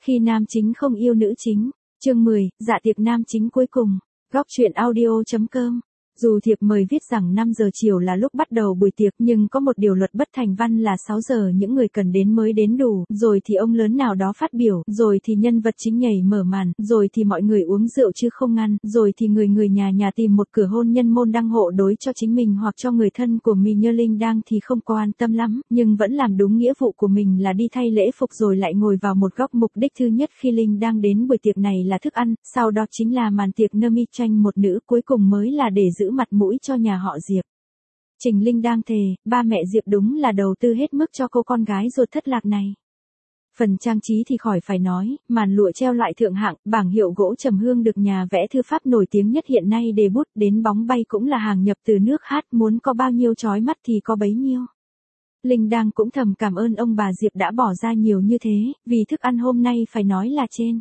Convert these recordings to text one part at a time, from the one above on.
Khi nam chính không yêu nữ chính. Chương 10, dạ tiệc nam chính cuối cùng. Góc truyện audio.com. Dù thiệp mời viết rằng 5 giờ chiều là lúc bắt đầu buổi tiệc, nhưng có một điều luật bất thành văn là 6 giờ những người cần đến mới đến đủ, rồi thì ông lớn nào đó phát biểu, rồi thì nhân vật chính nhảy mở màn, rồi thì mọi người uống rượu chứ không ngăn, rồi thì người nhà tìm một cửa hôn nhân môn đăng hộ đối cho chính mình hoặc cho người thân của mình. Như Linh đang thì không quan tâm lắm, nhưng vẫn làm đúng nghĩa vụ của mình là đi thay lễ phục rồi lại ngồi vào một góc. Mục đích thứ nhất khi Linh đang đến buổi tiệc này là thức ăn, sau đó chính là màn tiệc nơ mi tranh một nữ, cuối cùng mới là để giữ mặt mũi cho nhà họ Diệp. Trình Linh đang thề, ba mẹ Diệp đúng là đầu tư hết mức cho cô con gái ruột thất lạc này. Phần trang trí thì khỏi phải nói, màn lụa treo loại thượng hạng, bảng hiệu gỗ trầm hương được nhà vẽ thư pháp nổi tiếng nhất hiện nay đề bút, đến bóng bay cũng là hàng nhập từ nước hát, muốn có bao nhiêu chói mắt thì có bấy nhiêu. Linh đang cũng thầm cảm ơn ông bà Diệp đã bỏ ra nhiều như thế, vì thức ăn hôm nay phải nói là trên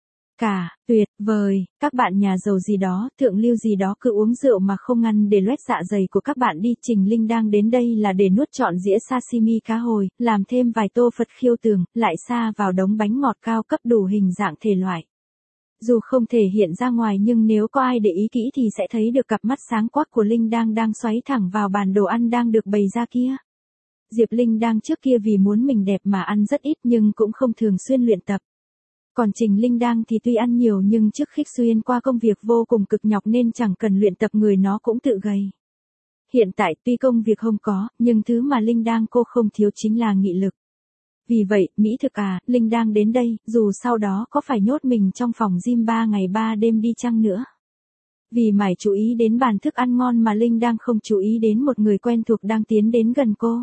cả, tuyệt vời. Các bạn nhà giàu gì đó, thượng lưu gì đó cứ uống rượu mà không ngăn để loét dạ dày của các bạn đi. Trình Linh đang đến đây là để nuốt trọn dĩa sashimi cá hồi, làm thêm vài tô Phật khiêu tường, lại sa vào đống bánh ngọt cao cấp đủ hình dạng thể loại. Dù không thể hiện ra ngoài nhưng nếu có ai để ý kỹ thì sẽ thấy được cặp mắt sáng quắc của Linh đang xoáy thẳng vào bàn đồ ăn đang được bày ra kia. Diệp Linh đang trước kia vì muốn mình đẹp mà ăn rất ít nhưng cũng không thường xuyên luyện tập. Còn Trình Linh đang thì tuy ăn nhiều nhưng trước khi xuyên qua công việc vô cùng cực nhọc nên chẳng cần luyện tập, người nó cũng tự gầy. Hiện tại tuy công việc không có, nhưng thứ mà Linh đang cô không thiếu chính là nghị lực. Vì vậy, mỹ thực Linh đang đến đây, dù sau đó có phải nhốt mình trong phòng gym 3 ngày 3 đêm đi chăng nữa. Vì mải chú ý đến bàn thức ăn ngon mà Linh đang không chú ý đến một người quen thuộc đang tiến đến gần cô.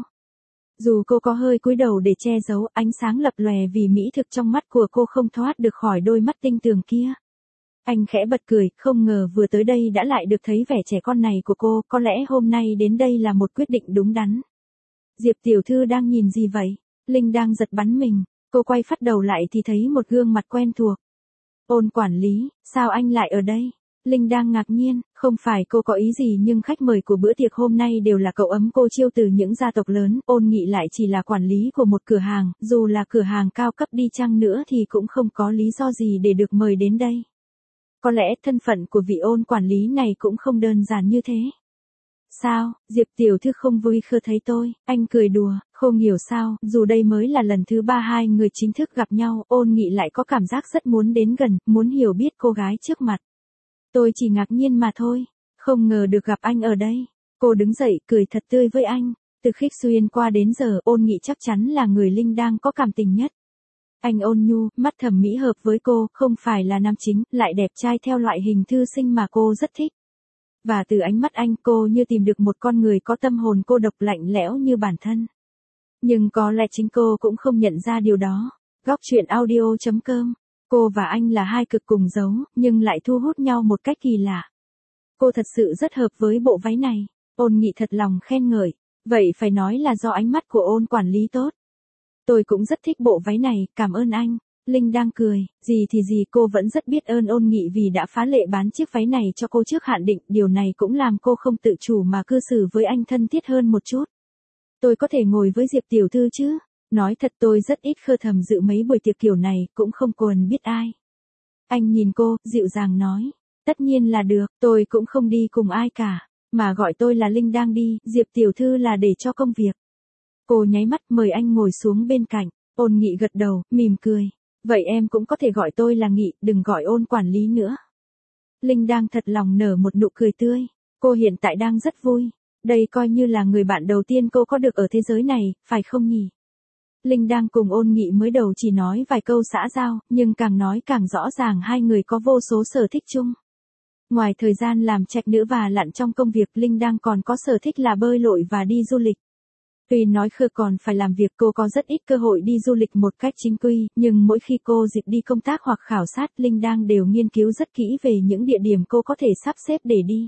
Dù cô có hơi cúi đầu để che giấu, ánh sáng lập lòe vì mỹ thực trong mắt của cô không thoát được khỏi đôi mắt tinh tường kia. Anh khẽ bật cười, không ngờ vừa tới đây đã lại được thấy vẻ trẻ con này của cô, có lẽ hôm nay đến đây là một quyết định đúng đắn. Diệp tiểu thư đang nhìn gì vậy? Linh đang giật bắn mình, cô quay phát đầu lại thì thấy một gương mặt quen thuộc. Ôn quản lý, sao anh lại ở đây? Linh đang ngạc nhiên, không phải cô có ý gì nhưng khách mời của bữa tiệc hôm nay đều là cậu ấm cô chiêu từ những gia tộc lớn, Ôn Nghị lại chỉ là quản lý của một cửa hàng, dù là cửa hàng cao cấp đi chăng nữa thì cũng không có lý do gì để được mời đến đây. Có lẽ thân phận của vị Ôn quản lý này cũng không đơn giản như thế. Sao, Diệp tiểu thư không vui khi thấy tôi? Anh cười đùa, không hiểu sao, dù đây mới là lần thứ 3 hai người chính thức gặp nhau, Ôn Nghị lại có cảm giác rất muốn đến gần, muốn hiểu biết cô gái trước mặt. Tôi chỉ ngạc nhiên mà thôi, không ngờ được gặp anh ở đây. Cô đứng dậy, cười thật tươi với anh. Từ khi xuyên qua đến giờ, Ôn Nghị chắc chắn là người Linh đang có cảm tình nhất. Anh ôn nhu, mắt thẩm mỹ hợp với cô, không phải là nam chính, lại đẹp trai theo loại hình thư sinh mà cô rất thích. Và từ ánh mắt anh, cô như tìm được một con người có tâm hồn cô độc lạnh lẽo như bản thân. Nhưng có lẽ chính cô cũng không nhận ra điều đó. Góc truyện audio.com. Cô và anh là hai cực cùng dấu, nhưng lại thu hút nhau một cách kỳ lạ. Cô thật sự rất hợp với bộ váy này. Ôn Nghị thật lòng khen ngợi. Vậy phải nói là do ánh mắt của Ôn quản lý tốt. Tôi cũng rất thích bộ váy này, cảm ơn anh. Linh đang cười, gì thì gì, cô vẫn rất biết ơn Ôn Nghị vì đã phá lệ bán chiếc váy này cho cô trước hạn định, điều này cũng làm cô không tự chủ mà cư xử với anh thân thiết hơn một chút. Tôi có thể ngồi với Diệp tiểu thư chứ? Nói thật tôi rất ít khơ thầm dự mấy buổi tiệc kiểu này, cũng không cần biết ai. Anh nhìn cô, dịu dàng nói. Tất nhiên là được, tôi cũng không đi cùng ai cả. Mà gọi tôi là Linh đang đi, Diệp tiểu thư là để cho công việc. Cô nháy mắt mời anh ngồi xuống bên cạnh. Ôn Nghị gật đầu, mỉm cười. Vậy em cũng có thể gọi tôi là Nghị, đừng gọi Ôn quản lý nữa. Linh đang thật lòng nở một nụ cười tươi. Cô hiện tại đang rất vui. Đây coi như là người bạn đầu tiên cô có được ở thế giới này, phải không nhỉ? Linh đang cùng Ôn Nghị mới đầu chỉ nói vài câu xã giao, nhưng càng nói càng rõ ràng hai người có vô số sở thích chung. Ngoài thời gian làm trạch nữ và lặn trong công việc, Linh đang còn có sở thích là bơi lội và đi du lịch. Tuy nói khơ còn phải làm việc, cô có rất ít cơ hội đi du lịch một cách chính quy, nhưng mỗi khi cô dịp đi công tác hoặc khảo sát, Linh đang đều nghiên cứu rất kỹ về những địa điểm cô có thể sắp xếp để đi.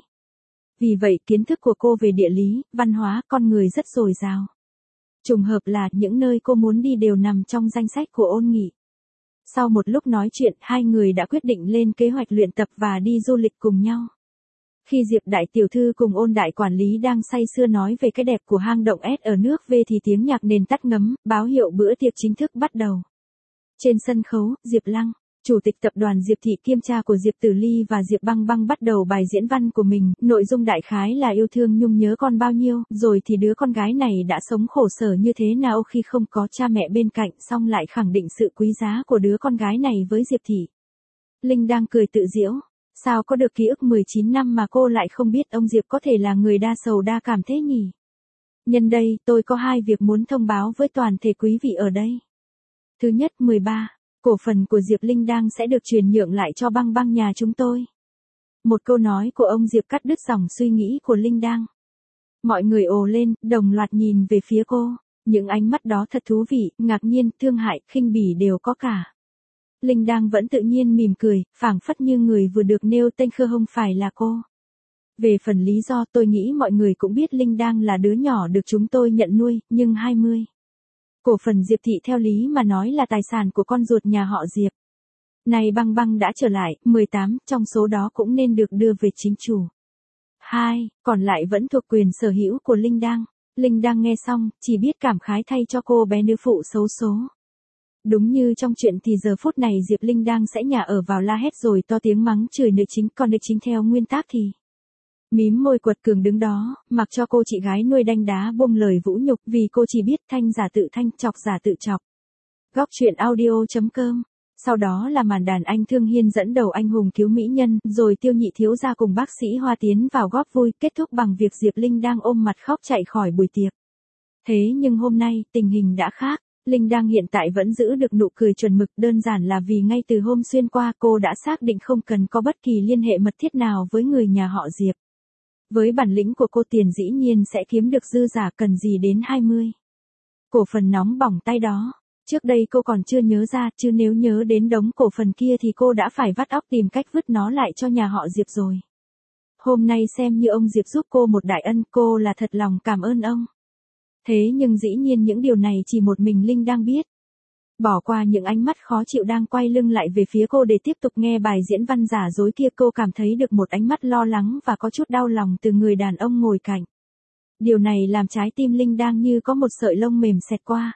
Vì vậy, kiến thức của cô về địa lý, văn hóa, con người rất dồi dào. Trùng hợp là những nơi cô muốn đi đều nằm trong danh sách của Ôn Nghị. Sau một lúc nói chuyện, hai người đã quyết định lên kế hoạch luyện tập và đi du lịch cùng nhau. Khi Diệp đại tiểu thư cùng Ôn đại quản lý đang say sưa nói về cái đẹp của hang động S ở nước V thì tiếng nhạc nền tắt ngấm, báo hiệu bữa tiệc chính thức bắt đầu. Trên sân khấu, Diệp Lăng, chủ tịch tập đoàn Diệp Thị kiêm cha của Diệp Tử Ly và Diệp Băng Băng bắt đầu bài diễn văn của mình, nội dung đại khái là yêu thương Nhung nhớ con bao nhiêu, rồi thì đứa con gái này đã sống khổ sở như thế nào khi không có cha mẹ bên cạnh, xong lại khẳng định sự quý giá của đứa con gái này với Diệp Thị. Linh đang cười tự giễu, sao có được ký ức 19 năm mà cô lại không biết ông Diệp có thể là người đa sầu đa cảm thế nhỉ? Nhân đây, tôi có 2 việc muốn thông báo với toàn thể quý vị ở đây. Thứ nhất, 13. Cổ phần của Diệp Linh Đang sẽ được chuyển nhượng lại cho Băng Băng nhà chúng tôi. Một câu nói của ông Diệp cắt đứt dòng suy nghĩ của Linh Đang. Mọi người ồ lên, đồng loạt nhìn về phía cô. Những ánh mắt đó thật thú vị, ngạc nhiên, thương hại, khinh bỉ đều có cả. Linh Đang vẫn tự nhiên mỉm cười, phảng phất như người vừa được nêu tên khơ không phải là cô. Về phần lý do tôi nghĩ mọi người cũng biết Linh Đang là đứa nhỏ được chúng tôi nhận nuôi, nhưng 20. Cổ phần Diệp Thị theo lý mà nói là tài sản của con ruột nhà họ Diệp. Này Băng Băng đã trở lại, 18, trong số đó cũng nên được đưa về chính chủ. 2, còn lại vẫn thuộc quyền sở hữu của Linh Đang. Linh Đang nghe xong, chỉ biết cảm khái thay cho cô bé nữ phụ xấu số. Đúng như trong chuyện thì giờ phút này Diệp Linh Đang sẽ nhả ở vào la hét rồi to tiếng mắng chửi nữ chính, còn nữ chính theo nguyên tắc thì mím môi quật cường đứng đó, mặc cho cô chị gái nuôi đanh đá buông lời vũ nhục vì cô chỉ biết thanh giả tự thanh, chọc giả tự chọc. Góc truyện audio.com. Sau đó là màn đàn anh Thương Hiên dẫn đầu anh hùng cứu mỹ nhân, rồi Tiêu Nhị thiếu gia cùng bác sĩ Hoa tiến vào góp vui, kết thúc bằng việc Diệp Linh đang ôm mặt khóc chạy khỏi buổi tiệc. Thế nhưng hôm nay, tình hình đã khác. Linh Đang hiện tại vẫn giữ được nụ cười chuẩn mực, đơn giản là vì ngay từ hôm xuyên qua cô đã xác định không cần có bất kỳ liên hệ mật thiết nào với người nhà họ Diệp. Với bản lĩnh của cô tiền dĩ nhiên sẽ kiếm được dư giả, cần gì đến 20. Cổ phần nóng bỏng tay đó. Trước đây cô còn chưa nhớ ra, chứ nếu nhớ đến đống cổ phần kia thì cô đã phải vắt óc tìm cách vứt nó lại cho nhà họ Diệp rồi. Hôm nay xem như ông Diệp giúp cô một đại ân, cô là thật lòng cảm ơn ông. Thế nhưng dĩ nhiên những điều này chỉ một mình Linh đang biết. Bỏ qua những ánh mắt khó chịu đang quay lưng lại về phía cô để tiếp tục nghe bài diễn văn giả dối kia, cô cảm thấy được một ánh mắt lo lắng và có chút đau lòng từ người đàn ông ngồi cạnh. Điều này làm trái tim Linh đang như có một sợi lông mềm xẹt qua.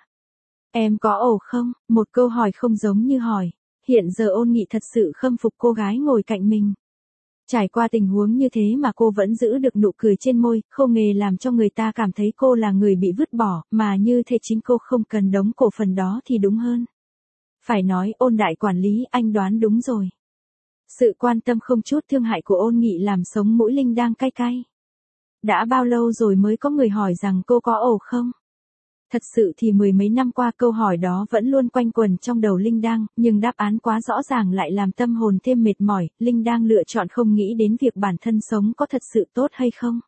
Em có ổn không? Một câu hỏi không giống như hỏi. Hiện giờ Ôn Nghị thật sự khâm phục cô gái ngồi cạnh mình. Trải qua tình huống như thế mà cô vẫn giữ được nụ cười trên môi, không hề làm cho người ta cảm thấy cô là người bị vứt bỏ, mà như thể chính cô không cần đống cổ phần đó thì đúng hơn. Phải nói Ôn đại quản lý, anh đoán đúng rồi. Sự quan tâm không chút thương hại của Ôn Nghị làm sống mũi Linh đang cay cay. Đã bao lâu rồi mới có người hỏi rằng cô có ổn không? Thật sự thì 10 mấy năm qua câu hỏi đó vẫn luôn quanh quẩn trong đầu Linh Đang, nhưng đáp án quá rõ ràng lại làm tâm hồn thêm mệt mỏi, Linh Đang lựa chọn không nghĩ đến việc bản thân sống có thật sự tốt hay không.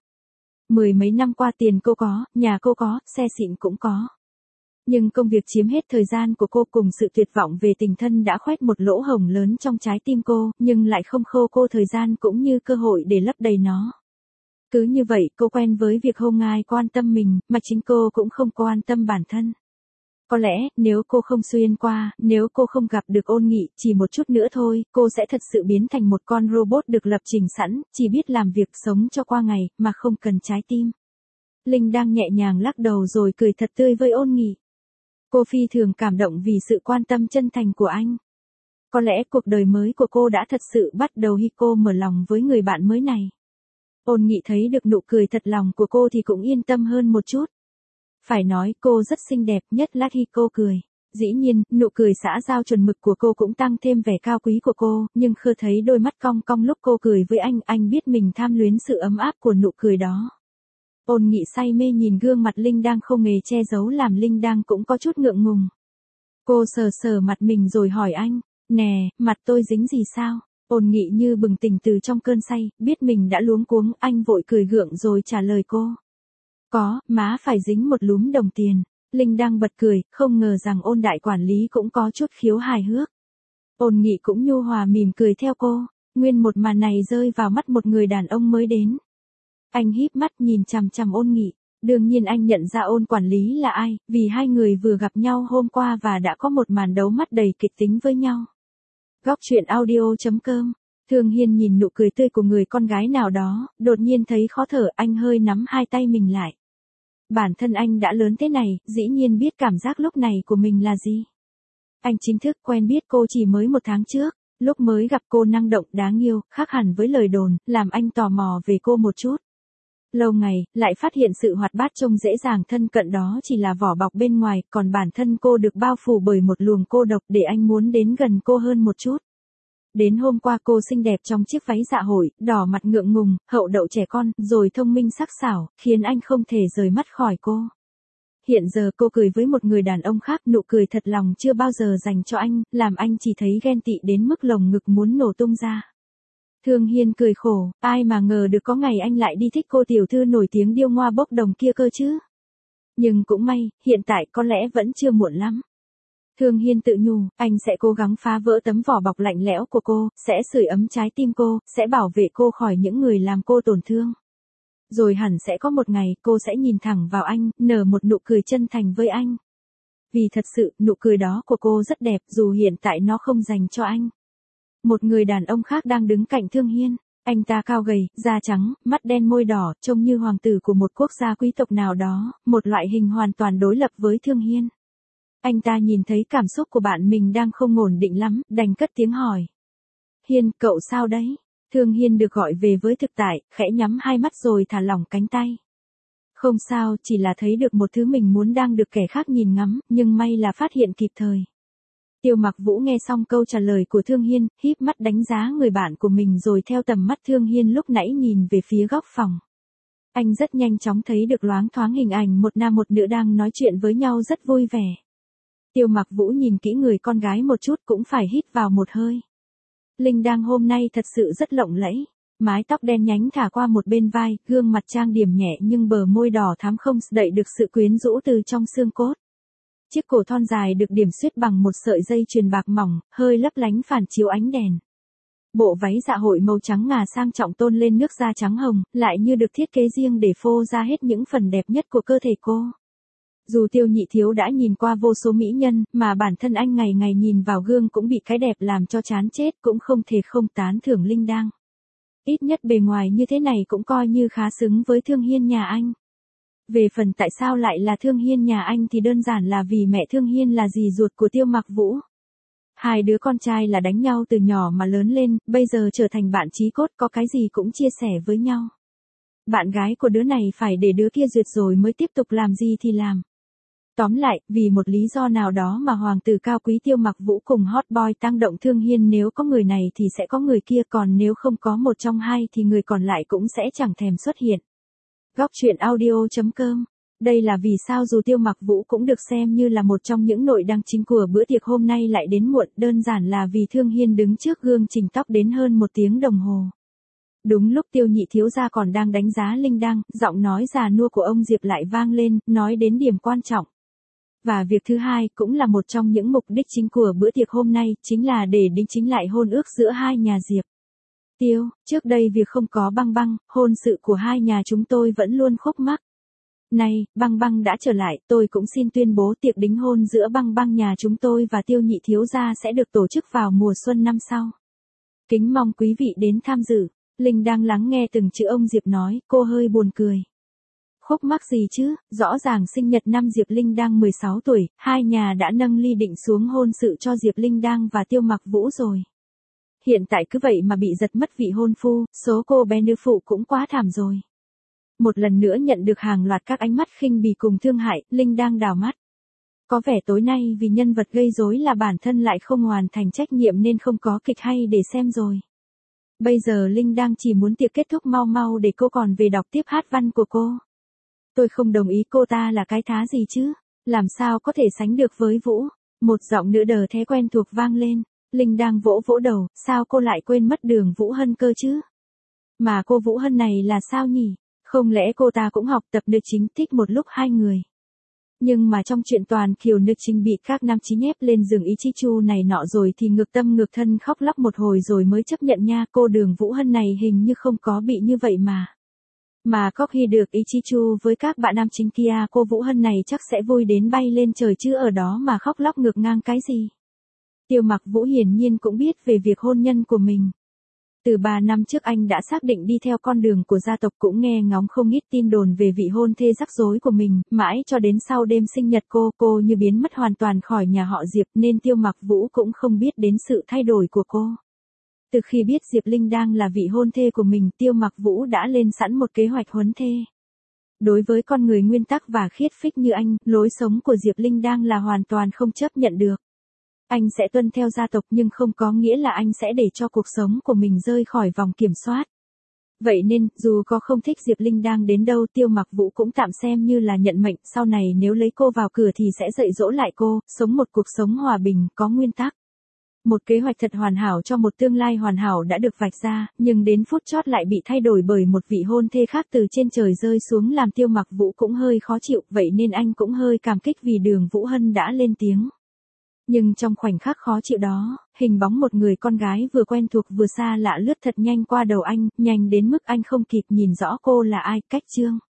10 mấy năm qua tiền cô có, nhà cô có, xe xịn cũng có. Nhưng công việc chiếm hết thời gian của cô cùng sự tuyệt vọng về tình thân đã khoét một lỗ hổng lớn trong trái tim cô, nhưng lại không khô cô thời gian cũng như cơ hội để lấp đầy nó. Cứ như vậy cô quen với việc không ai quan tâm mình, mà chính cô cũng không quan tâm bản thân. Có lẽ, nếu cô không xuyên qua, nếu cô không gặp được Ôn Nghị, chỉ một chút nữa thôi, cô sẽ thật sự biến thành một con robot được lập trình sẵn, chỉ biết làm việc sống cho qua ngày, mà không cần trái tim. Linh đang nhẹ nhàng lắc đầu rồi cười thật tươi với Ôn Nghị. Cô phi thường cảm động vì sự quan tâm chân thành của anh. Có lẽ cuộc đời mới của cô đã thật sự bắt đầu khi cô mở lòng với người bạn mới này. Ôn Nghị thấy được nụ cười thật lòng của cô thì cũng yên tâm hơn một chút. Phải nói cô rất xinh đẹp, nhất là khi cô cười. Dĩ nhiên, nụ cười xã giao chuẩn mực của cô cũng tăng thêm vẻ cao quý của cô, nhưng Khơ thấy đôi mắt cong cong lúc cô cười với anh biết mình tham luyến sự ấm áp của nụ cười đó. Ôn Nghị say mê nhìn gương mặt Linh đang không hề che giấu làm Linh đang cũng có chút ngượng ngùng. Cô sờ sờ mặt mình rồi hỏi anh, nè, mặt tôi dính gì sao? Ôn Nghị như bừng tỉnh từ trong cơn say, biết mình đã luống cuống, anh vội cười gượng rồi trả lời cô. Có, má phải dính một lúm đồng tiền. Linh đang bật cười, không ngờ rằng Ôn đại quản lý cũng có chút khiếu hài hước. Ôn Nghị cũng nhu hòa mỉm cười theo cô, nguyên một màn này rơi vào mắt một người đàn ông mới đến. Anh híp mắt nhìn chằm chằm Ôn Nghị, đương nhiên anh nhận ra Ôn quản lý là ai, vì hai người vừa gặp nhau hôm qua và đã có một màn đấu mắt đầy kịch tính với nhau. Góc truyện audio.com. Thương Hiên nhìn nụ cười tươi của người con gái nào đó, đột nhiên thấy khó thở, anh hơi nắm hai tay mình lại. Bản thân anh đã lớn thế này, dĩ nhiên biết cảm giác lúc này của mình là gì. Anh chính thức quen biết cô chỉ mới 1 tháng trước. Lúc mới gặp cô năng động, đáng yêu, khác hẳn với lời đồn, làm anh tò mò về cô một chút. Lâu ngày, lại phát hiện sự hoạt bát trông dễ dàng thân cận đó chỉ là vỏ bọc bên ngoài, còn bản thân cô được bao phủ bởi một luồng cô độc để anh muốn đến gần cô hơn một chút. Đến hôm qua cô xinh đẹp trong chiếc váy dạ hội, đỏ mặt ngượng ngùng, hậu đậu trẻ con, rồi thông minh sắc sảo, khiến anh không thể rời mắt khỏi cô. Hiện giờ cô cười với một người đàn ông khác, nụ cười thật lòng chưa bao giờ dành cho anh, làm anh chỉ thấy ghen tị đến mức lồng ngực muốn nổ tung ra. Thương Hiên cười khổ, ai mà ngờ được có ngày anh lại đi thích cô tiểu thư nổi tiếng điêu ngoa bốc đồng kia cơ chứ. Nhưng cũng may, hiện tại có lẽ vẫn chưa muộn lắm. Thương Hiên tự nhủ, anh sẽ cố gắng phá vỡ tấm vỏ bọc lạnh lẽo của cô, sẽ sưởi ấm trái tim cô, sẽ bảo vệ cô khỏi những người làm cô tổn thương. Rồi hẳn sẽ có một ngày cô sẽ nhìn thẳng vào anh, nở một nụ cười chân thành với anh. Vì thật sự, nụ cười đó của cô rất đẹp dù hiện tại nó không dành cho anh. Một người đàn ông khác đang đứng cạnh Thương Hiên. Anh ta cao gầy, da trắng, mắt đen môi đỏ, trông như hoàng tử của một quốc gia quý tộc nào đó, một loại hình hoàn toàn đối lập với Thương Hiên. Anh ta nhìn thấy cảm xúc của bạn mình đang không ổn định lắm, đành cất tiếng hỏi. Hiên, cậu sao đấy? Thương Hiên được gọi về với thực tại, khẽ nhắm hai mắt rồi thả lỏng cánh tay. Không sao, chỉ là thấy được một thứ mình muốn đang được kẻ khác nhìn ngắm, nhưng may là phát hiện kịp thời. Tiêu Mặc Vũ nghe xong câu trả lời của Thương Hiên, híp mắt đánh giá người bạn của mình rồi theo tầm mắt Thương Hiên lúc nãy nhìn về phía góc phòng. Anh rất nhanh chóng thấy được loáng thoáng hình ảnh một nam một nữ đang nói chuyện với nhau rất vui vẻ. Tiêu Mặc Vũ nhìn kỹ người con gái một chút cũng phải hít vào một hơi. Linh Đang hôm nay thật sự rất lộng lẫy. Mái tóc đen nhánh thả qua một bên vai, gương mặt trang điểm nhẹ nhưng bờ môi đỏ thắm không đậy được sự quyến rũ từ trong xương cốt. Chiếc cổ thon dài được điểm xuyết bằng một sợi dây chuyền bạc mỏng, hơi lấp lánh phản chiếu ánh đèn. Bộ váy dạ hội màu trắng ngà sang trọng tôn lên nước da trắng hồng, lại như được thiết kế riêng để phô ra hết những phần đẹp nhất của cơ thể cô. Dù Tiêu Nhị Thiếu đã nhìn qua vô số mỹ nhân, mà bản thân anh ngày ngày nhìn vào gương cũng bị cái đẹp làm cho chán chết, cũng không thể không tán thưởng Linh Đang. Ít nhất bề ngoài như thế này cũng coi như khá xứng với Thương Hiên nhà anh. Về phần tại sao lại là Thương Hiên nhà anh thì đơn giản là vì mẹ Thương Hiên là dì ruột của Tiêu Mặc Vũ. Hai đứa con trai là đánh nhau từ nhỏ mà lớn lên, bây giờ trở thành bạn chí cốt, có cái gì cũng chia sẻ với nhau. Bạn gái của đứa này phải để đứa kia duyệt rồi mới tiếp tục làm gì thì làm. Tóm lại, vì một lý do nào đó mà hoàng tử cao quý Tiêu Mặc Vũ cùng hot boy tăng động Thương Hiên, nếu có người này thì sẽ có người kia, còn nếu không có một trong hai thì người còn lại cũng sẽ chẳng thèm xuất hiện. Góc truyện audio.com. Đây là vì sao dù Tiêu Mặc Vũ cũng được xem như là một trong những nội đăng chính của bữa tiệc hôm nay lại đến muộn, đơn giản là vì Thương Hiên đứng trước gương chỉnh tóc đến hơn 1 tiếng đồng hồ. Đúng lúc Tiêu Nhị Thiếu gia còn đang đánh giá Linh Đang, giọng nói già nua của ông Diệp lại vang lên, nói đến điểm quan trọng. Và việc thứ hai cũng là một trong những mục đích chính của bữa tiệc hôm nay, chính là để đính chính lại hôn ước giữa hai nhà Diệp. Tiêu, trước đây việc không có Băng Băng, hôn sự của hai nhà chúng tôi vẫn luôn khúc mắc. Nay, Băng Băng đã trở lại, tôi cũng xin tuyên bố tiệc đính hôn giữa Băng Băng nhà chúng tôi và Tiêu Nhị Thiếu gia sẽ được tổ chức vào mùa xuân năm sau. Kính mong quý vị đến tham dự. Linh đang lắng nghe từng chữ ông Diệp nói, cô hơi buồn cười. Khúc mắc gì chứ, rõ ràng sinh nhật năm Diệp Linh đang 16 tuổi, hai nhà đã nâng ly định xuống hôn sự cho Diệp Linh đang và Tiêu Mặc Vũ rồi. Hiện tại cứ vậy mà bị giật mất vị hôn phu, số cô bé nữ phụ cũng quá thảm rồi. Một lần nữa nhận được hàng loạt các ánh mắt khinh bỉ cùng thương hại, Linh đang đảo mắt. Có vẻ tối nay vì nhân vật gây rối là bản thân lại không hoàn thành trách nhiệm nên không có kịch hay để xem rồi. Bây giờ Linh đang chỉ muốn tiệc kết thúc mau mau để cô còn về đọc tiếp hát văn của cô. Tôi không đồng ý, cô ta là cái thá gì chứ, làm sao có thể sánh được với Vũ. Một giọng nữ đờ thế quen thuộc vang lên. Linh đang vỗ vỗ đầu, sao cô lại quên mất Đường Vũ Hân cơ chứ? Mà cô Vũ Hân này là sao nhỉ? Không lẽ cô ta cũng học tập nữ chính thích một lúc hai người? Nhưng mà trong chuyện toàn kiều nữ chính bị các nam chính ép lên giường ý chi chu này nọ rồi thì ngược tâm ngược thân khóc lóc một hồi rồi mới chấp nhận nha. Cô Đường Vũ Hân này hình như không có bị như vậy mà. Mà có khi được ý chi chu với các bạn nam chính kia, cô Vũ Hân này chắc sẽ vui đến bay lên trời chứ ở đó mà khóc lóc ngược ngang cái gì. Tiêu Mặc Vũ hiển nhiên cũng biết về việc hôn nhân của mình. Từ 3 năm trước anh đã xác định đi theo con đường của gia tộc, cũng nghe ngóng không ít tin đồn về vị hôn thê rắc rối của mình, mãi cho đến sau đêm sinh nhật cô như biến mất hoàn toàn khỏi nhà họ Diệp nên Tiêu Mặc Vũ cũng không biết đến sự thay đổi của cô. Từ khi biết Diệp Linh đang là vị hôn thê của mình, Tiêu Mặc Vũ đã lên sẵn một kế hoạch huấn thê. Đối với con người nguyên tắc và khiết phích như anh, lối sống của Diệp Linh đang là hoàn toàn không chấp nhận được. Anh sẽ tuân theo gia tộc nhưng không có nghĩa là anh sẽ để cho cuộc sống của mình rơi khỏi vòng kiểm soát. Vậy nên, dù có không thích Diệp Linh đang đến đâu, Tiêu Mặc Vũ cũng tạm xem như là nhận mệnh, sau này nếu lấy cô vào cửa thì sẽ dạy dỗ lại cô, sống một cuộc sống hòa bình, có nguyên tắc. Một kế hoạch thật hoàn hảo cho một tương lai hoàn hảo đã được vạch ra, nhưng đến phút chót lại bị thay đổi bởi một vị hôn thê khác từ trên trời rơi xuống làm Tiêu Mặc Vũ cũng hơi khó chịu, vậy nên anh cũng hơi cảm kích vì Đường Vũ Hân đã lên tiếng. Nhưng trong khoảnh khắc khó chịu đó, hình bóng một người con gái vừa quen thuộc vừa xa lạ lướt thật nhanh qua đầu anh, nhanh đến mức anh không kịp nhìn rõ cô là ai. Cách chương